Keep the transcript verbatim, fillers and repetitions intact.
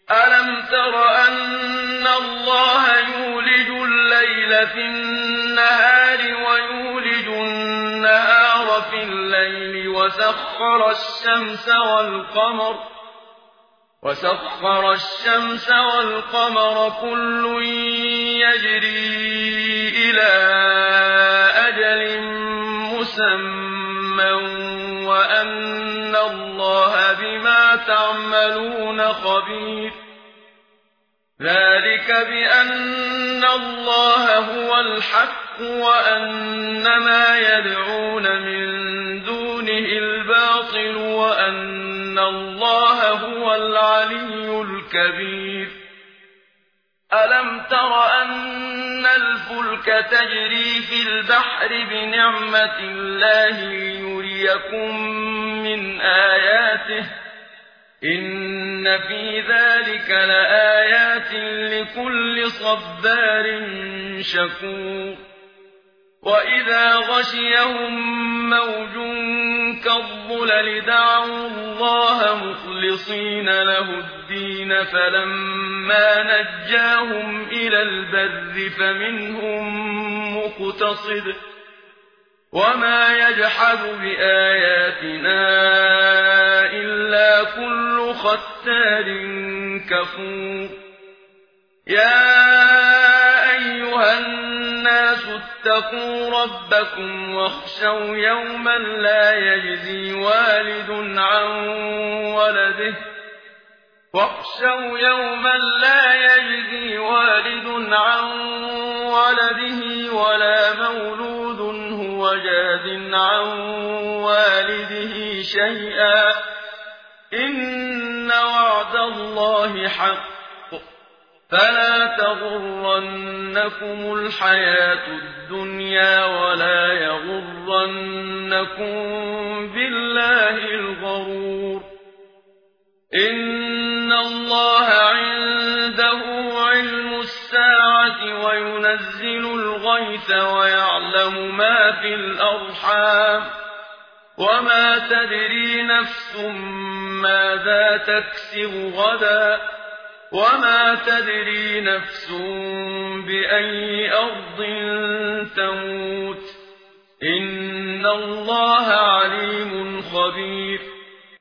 ألم تر أن الله يولج الليل في النهار ويولج النهار في الليل وسخر الشمس والقمر وسخر الشمس والقمر كل يجري إلى أجل مسمى وأن الله بما تعملون خبير ذلك بأن الله هو الحق وأن ما يدعون من دونه الباطل وأن الله هو العلي الكبير ألم تر أن الفلك تجري في البحر بنعمة الله ليريكم من آياته إن في ذلك لآيات لكل صبار شكور وإذا غشيهم موج كالظلل دعوا الله مخلصين له الدين فلما نجاهم إلى البر فمنهم مقتصد وما يجحد بآياتنا إلا كل ختار كفور يا أيها الناس اتقوا ربكم واخشوا يوما لا يجزي والد عن ولده واخشوا يوما لا يجزي والد عن ولده ولا مولود هو جاز عن والده شيئا إن وعد الله حق فلا تغرنكم الحياة الدنيا ولا يغرنكم بالله الغرور إن الله عنده علم الساعة وينزل الغيث ويعلم ما في الأرحام وما تدري نفس ماذا تكسب غدا وما تدري نفس بأي أرض تموت إن الله عليم خبير